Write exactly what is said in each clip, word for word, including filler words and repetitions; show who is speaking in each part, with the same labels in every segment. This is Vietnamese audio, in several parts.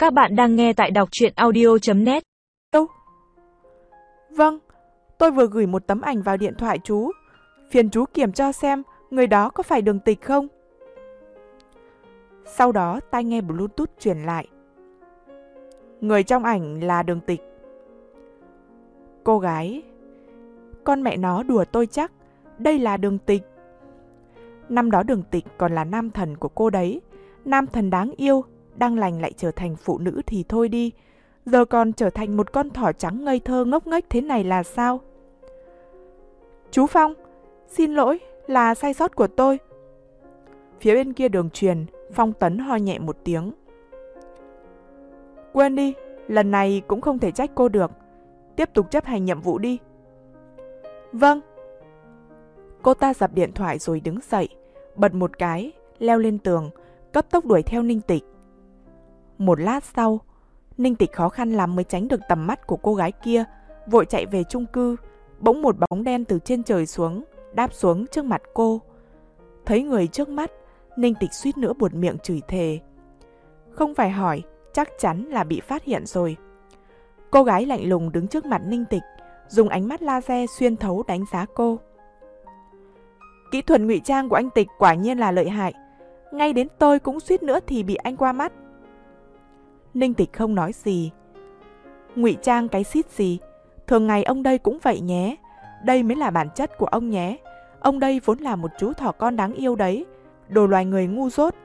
Speaker 1: Các bạn đang nghe tại đọc truyện audio chấm net.
Speaker 2: Đâu? Vâng, tôi vừa gửi một tấm ảnh vào điện thoại chú. Phiền chú kiểm cho xem người đó có phải Đường Tịch không? Sau đó tai nghe Bluetooth truyền lại. Người trong ảnh là Đường Tịch. Cô gái: con mẹ nó đùa tôi chắc, đây là Đường Tịch. Năm đó Đường Tịch còn là nam thần của cô đấy. Nam thần đáng yêu, đang lành lại trở thành phụ nữ thì thôi đi. Giờ còn trở thành một con thỏ trắng ngây thơ ngốc nghếch thế này là sao? Chú Phong, xin lỗi, là sai sót của tôi. Phía bên kia đường truyền, Phong Tấn ho nhẹ một tiếng. Quên đi, lần này cũng không thể trách cô được. Tiếp tục chấp hành nhiệm vụ đi. Vâng. Cô ta dập điện thoại rồi đứng dậy, bật một cái, leo lên tường, cấp tốc đuổi theo Ninh Tịch. Một lát sau, Ninh Tịch khó khăn lắm mới tránh được tầm mắt của cô gái kia, vội chạy về chung cư. Bỗng một bóng đen từ trên trời xuống, đáp xuống trước mặt cô. Thấy người trước mắt, Ninh Tịch suýt nữa buột miệng chửi thề. Không phải hỏi, chắc chắn là bị phát hiện rồi. Cô gái lạnh lùng đứng trước mặt Ninh Tịch, dùng ánh mắt laser xuyên thấu đánh giá cô. Kỹ thuật ngụy trang của anh Tịch quả nhiên là lợi hại. Ngay đến tôi cũng suýt nữa thì bị anh qua mắt. Ninh Tịch không nói gì. Ngụy trang cái xít gì, thường ngày ông đây cũng vậy nhé. Đây mới là bản chất của ông nhé. Ông đây vốn là một chú thỏ con đáng yêu đấy. Đồ loài người ngu dốt.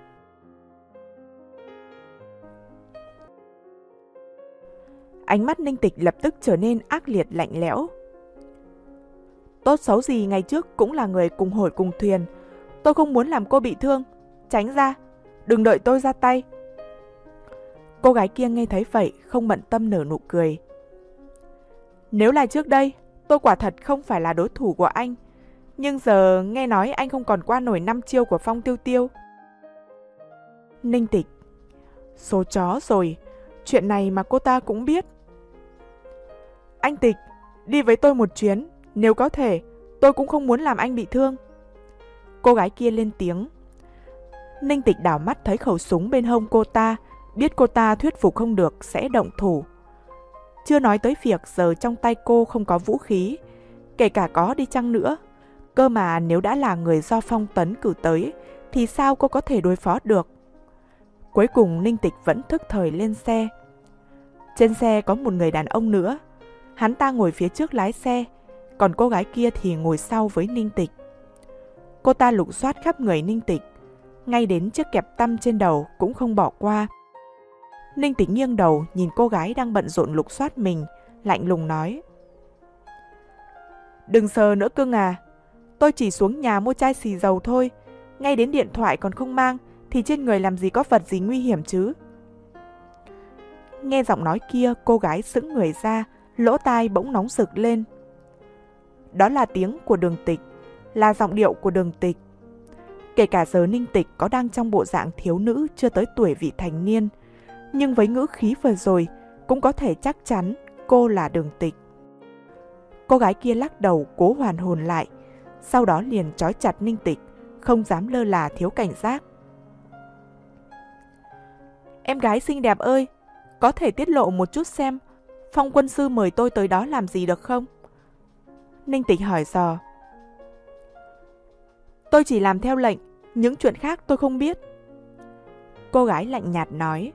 Speaker 2: Ánh mắt Ninh Tịch lập tức trở nên ác liệt lạnh lẽo. Tốt xấu gì ngày trước cũng là người cùng hồi cùng thuyền. Tôi không muốn làm cô bị thương. Tránh ra, đừng đợi tôi ra tay. Cô gái kia nghe thấy vậy, không bận tâm nở nụ cười. Nếu là trước đây, tôi quả thật không phải là đối thủ của anh. Nhưng giờ nghe nói anh không còn qua nổi năm chiêu của Phong Tiêu Tiêu. Ninh Tịch: số chó rồi, chuyện này mà cô ta cũng biết. Anh Tịch, đi với tôi một chuyến. Nếu có thể, tôi cũng không muốn làm anh bị thương. Cô gái kia lên tiếng. Ninh Tịch đảo mắt thấy khẩu súng bên hông cô ta, biết cô ta thuyết phục không được sẽ động thủ. Chưa nói tới việc giờ trong tay cô không có vũ khí, kể cả có đi chăng nữa. Cơ mà nếu đã là người do Phong Tấn cử tới, thì sao cô có thể đối phó được? Cuối cùng Ninh Tịch vẫn thức thời lên xe. Trên xe có một người đàn ông nữa. Hắn ta ngồi phía trước lái xe, còn cô gái kia thì ngồi sau với Ninh Tịch. Cô ta lục soát khắp người Ninh Tịch, ngay đến chiếc kẹp tăm trên đầu cũng không bỏ qua. Ninh Tịch nghiêng đầu nhìn cô gái đang bận rộn lục soát mình, lạnh lùng nói. Đừng sờ nữa cưng à, tôi chỉ xuống nhà mua chai xì dầu thôi, ngay đến điện thoại còn không mang, thì trên người làm gì có vật gì nguy hiểm chứ. Nghe giọng nói kia, cô gái sững người ra, lỗ tai bỗng nóng rực lên. Đó là tiếng của Đường Tịch, là giọng điệu của Đường Tịch. Kể cả giờ Ninh Tịch có đang trong bộ dạng thiếu nữ chưa tới tuổi vị thành niên, nhưng với ngữ khí vừa rồi cũng có thể chắc chắn cô là Đường Tịch. Cô gái kia lắc đầu cố hoàn hồn lại, sau đó liền trói chặt Ninh Tịch, không dám lơ là thiếu cảnh giác. Em gái xinh đẹp ơi, có thể tiết lộ một chút xem Phong quân sư mời tôi tới đó làm gì được không? Ninh Tịch hỏi dò. Tôi chỉ làm theo lệnh, những chuyện khác tôi không biết. Cô gái lạnh nhạt nói.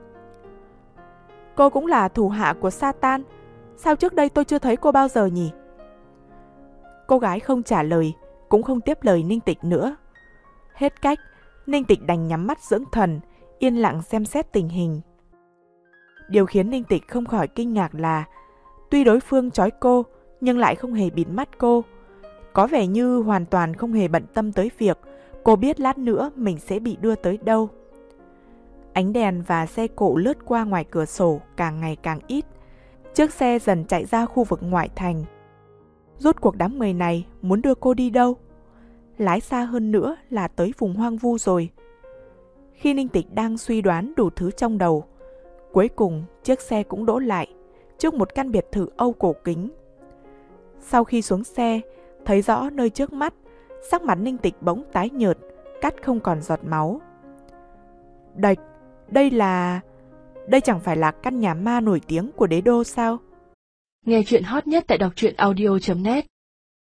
Speaker 2: Cô cũng là thủ hạ của Satan, sao trước đây tôi chưa thấy cô bao giờ nhỉ? Cô gái không trả lời, cũng không tiếp lời Ninh Tịch nữa. Hết cách, Ninh Tịch đành nhắm mắt dưỡng thần, yên lặng xem xét tình hình. Điều khiến Ninh Tịch không khỏi kinh ngạc là, tuy đối phương trói cô, nhưng lại không hề bịt mắt cô. Có vẻ như hoàn toàn không hề bận tâm tới việc cô biết lát nữa mình sẽ bị đưa tới đâu. Ánh đèn và xe cộ lướt qua ngoài cửa sổ càng ngày càng ít. Chiếc xe dần chạy ra khu vực ngoại thành. Rốt cuộc đám người này muốn đưa cô đi đâu? Lái xa hơn nữa là tới vùng hoang vu rồi. Khi Ninh Tịch đang suy đoán đủ thứ trong đầu, cuối cùng chiếc xe cũng đỗ lại trước một căn biệt thự Âu cổ kính. Sau khi xuống xe, thấy rõ nơi trước mắt, sắc mặt Ninh Tịch bỗng tái nhợt, cắt không còn giọt máu. Đạch, đây là... Đây chẳng phải là căn nhà ma nổi tiếng của đế đô sao?
Speaker 3: Nghe chuyện hot nhất tại đọc truyện audio chấm net.